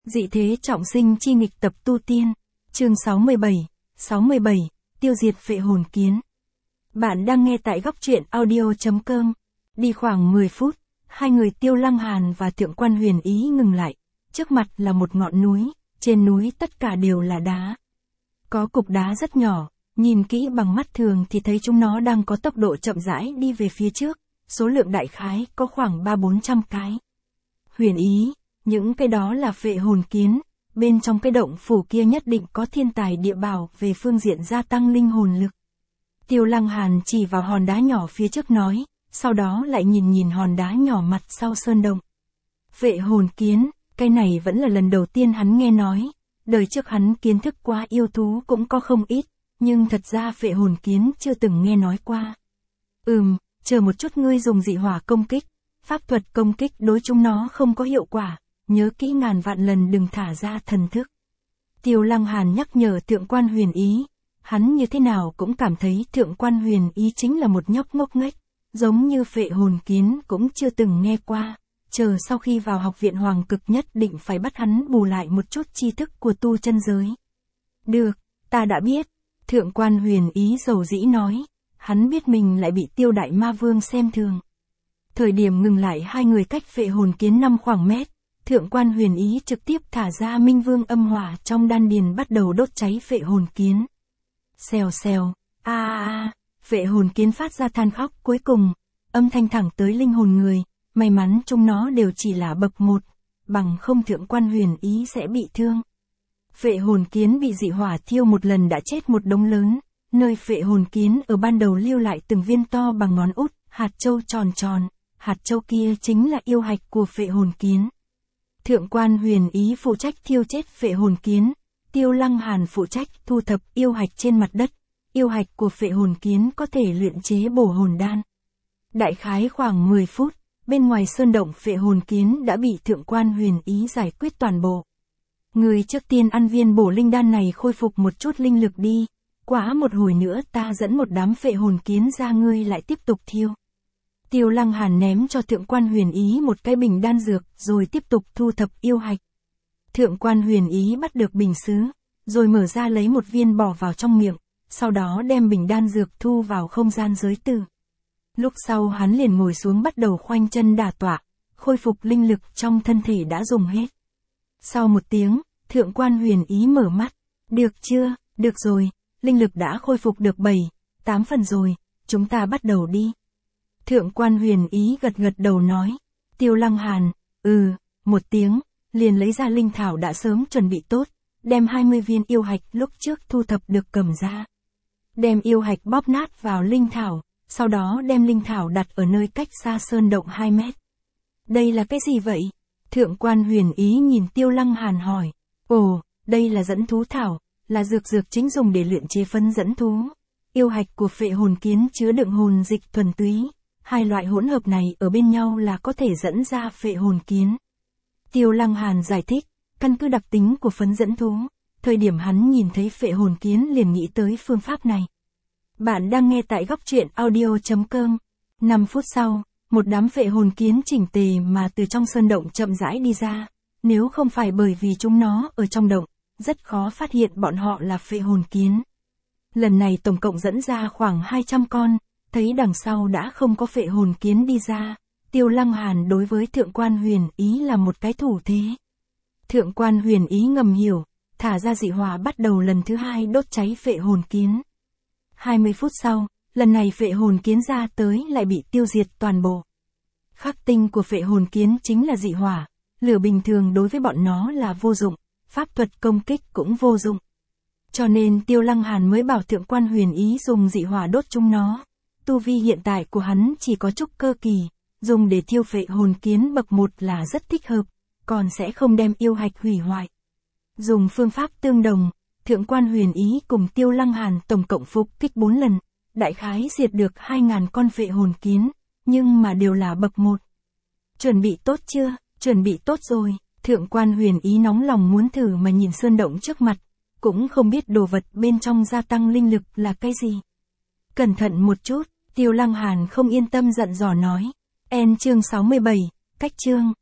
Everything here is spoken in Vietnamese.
Dị thế trọng sinh chi nghịch tập tu tiên, chương 67, tiêu diệt phệ hồn kiến. Bạn đang nghe tại góc truyện audio.com. Đi khoảng 10 phút, hai người Tiêu Lăng Hàn và Thượng Quan Huyền Ý ngừng lại. Trước mặt là một ngọn núi, trên núi tất cả đều là đá. Có cục đá rất nhỏ, nhìn kỹ bằng mắt thường thì thấy chúng nó đang có tốc độ chậm rãi đi về phía trước, số lượng đại khái có khoảng 300-400 cái. Huyền Ý, những cái đó là phệ hồn kiến, bên trong cái động phủ kia nhất định có thiên tài địa bảo về phương diện gia tăng linh hồn lực. Tiêu Lăng Hàn chỉ vào hòn đá nhỏ phía trước nói, sau đó lại nhìn hòn đá nhỏ mặt sau sơn động. Phệ hồn kiến, cái này vẫn là lần đầu tiên hắn nghe nói, đời trước hắn kiến thức qua yêu thú cũng có không ít, nhưng thật ra phệ hồn kiến chưa từng nghe nói qua. Chờ một chút, ngươi dùng dị hỏa công kích, pháp thuật công kích đối chúng nó không có hiệu quả, nhớ kỹ ngàn vạn lần đừng thả ra thần thức. Tiêu Lăng Hàn nhắc nhở Thượng Quan Huyền Ý, hắn như thế nào cũng cảm thấy Thượng Quan Huyền Ý chính là một nhóc ngốc nghếch, giống như phệ hồn kiến cũng chưa từng nghe qua, chờ sau khi vào học viện hoàng cực nhất định phải bắt hắn bù lại một chút tri thức của tu chân giới. Được, ta đã biết, Thượng Quan Huyền Ý dầu dĩ nói, hắn biết mình lại bị Tiêu Đại Ma Vương xem thường. Thời điểm ngừng lại hai người cách phệ hồn kiến 5 khoảng mét, Thượng Quan Huyền Ý trực tiếp thả ra Minh Vương âm hỏa trong đan điền bắt đầu đốt cháy phệ hồn kiến. Xèo xèo, phệ hồn kiến phát ra than khóc cuối cùng, âm thanh thẳng tới linh hồn người, may mắn chúng nó đều chỉ là bậc 1, bằng không Thượng Quan Huyền Ý sẽ bị thương. Phệ hồn kiến bị dị hỏa thiêu một lần đã chết một đống lớn, nơi phệ hồn kiến ở ban đầu lưu lại từng viên to bằng ngón út, hạt châu tròn tròn, hạt châu kia chính là yêu hạch của phệ hồn kiến. Thượng Quan Huyền Ý phụ trách thiêu chết phệ hồn kiến, Tiêu Lăng Hàn phụ trách thu thập yêu hạch trên mặt đất, yêu hạch của phệ hồn kiến có thể luyện chế bổ hồn đan. Đại khái khoảng 10 phút, bên ngoài sơn động phệ hồn kiến đã bị Thượng Quan Huyền Ý giải quyết toàn bộ. Người trước tiên ăn viên bổ linh đan này khôi phục một chút linh lực đi, quá một hồi nữa ta dẫn một đám phệ hồn kiến ra ngươi lại tiếp tục thiêu. Tiêu Lăng Hàn ném cho Thượng Quan Huyền Ý một cái bình đan dược rồi tiếp tục thu thập yêu hạch. Thượng Quan Huyền Ý bắt được bình sứ, rồi mở ra lấy một viên bỏ vào trong miệng, sau đó đem bình đan dược thu vào không gian giới tử. Lúc sau hắn liền ngồi xuống bắt đầu khoanh chân đả tọa, khôi phục linh lực trong thân thể đã dùng hết. Sau một tiếng, Thượng Quan Huyền Ý mở mắt, được chưa, được rồi, linh lực đã khôi phục được 7-8 phần rồi, chúng ta bắt đầu đi. Thượng Quan Huyền Ý gật đầu nói, Tiêu Lăng Hàn, một tiếng, liền lấy ra linh thảo đã sớm chuẩn bị tốt, đem 20 viên yêu hạch lúc trước thu thập được cầm ra. Đem yêu hạch bóp nát vào linh thảo, sau đó đem linh thảo đặt ở nơi cách xa sơn động 2 mét. Đây là cái gì vậy? Thượng Quan Huyền Ý nhìn Tiêu Lăng Hàn hỏi, đây là dẫn thú thảo, là dược chính dùng để luyện chế phấn dẫn thú. Yêu hạch của phệ hồn kiến chứa đựng hồn dịch thuần túy. Hai loại hỗn hợp này ở bên nhau là có thể dẫn ra phệ hồn kiến. Tiêu Lăng Hàn giải thích, căn cứ đặc tính của phấn dẫn thú, thời điểm hắn nhìn thấy phệ hồn kiến liền nghĩ tới phương pháp này. Bạn đang nghe tại góc truyện audio.com. 5 phút sau, một đám phệ hồn kiến chỉnh tề mà từ trong sơn động chậm rãi đi ra, nếu không phải bởi vì chúng nó ở trong động, rất khó phát hiện bọn họ là phệ hồn kiến. Lần này tổng cộng dẫn ra khoảng 200 con. Thấy đằng sau đã không có phệ hồn kiến đi ra, Tiêu Lăng Hàn đối với Thượng Quan Huyền Ý là một cái thủ thế. Thượng Quan Huyền Ý ngầm hiểu, thả ra dị hỏa bắt đầu lần thứ 2 đốt cháy phệ hồn kiến. 20 phút sau, lần này phệ hồn kiến ra tới lại bị tiêu diệt toàn bộ. Khắc tinh của phệ hồn kiến chính là dị hỏa, lửa bình thường đối với bọn nó là vô dụng, pháp thuật công kích cũng vô dụng. Cho nên Tiêu Lăng Hàn mới bảo Thượng Quan Huyền Ý dùng dị hỏa đốt chúng nó. Tu vi hiện tại của hắn chỉ có trúc cơ kỳ, dùng để thiêu phệ hồn kiến bậc 1 là rất thích hợp, còn sẽ không đem yêu hạch hủy hoại. Dùng phương pháp tương đồng, Thượng Quan Huyền Ý cùng Tiêu Lăng Hàn tổng cộng phục kích 4 lần, đại khái diệt được 2.000 con phệ hồn kiến, nhưng mà đều là bậc 1. Chuẩn bị tốt chưa? Chuẩn bị tốt rồi. Thượng Quan Huyền Ý nóng lòng muốn thử mà nhìn sơn động trước mặt, cũng không biết đồ vật bên trong gia tăng linh lực là cái gì. Cẩn thận một chút, Tiêu Lăng Hàn không yên tâm dặn dò nói. Chương 67, cách chương.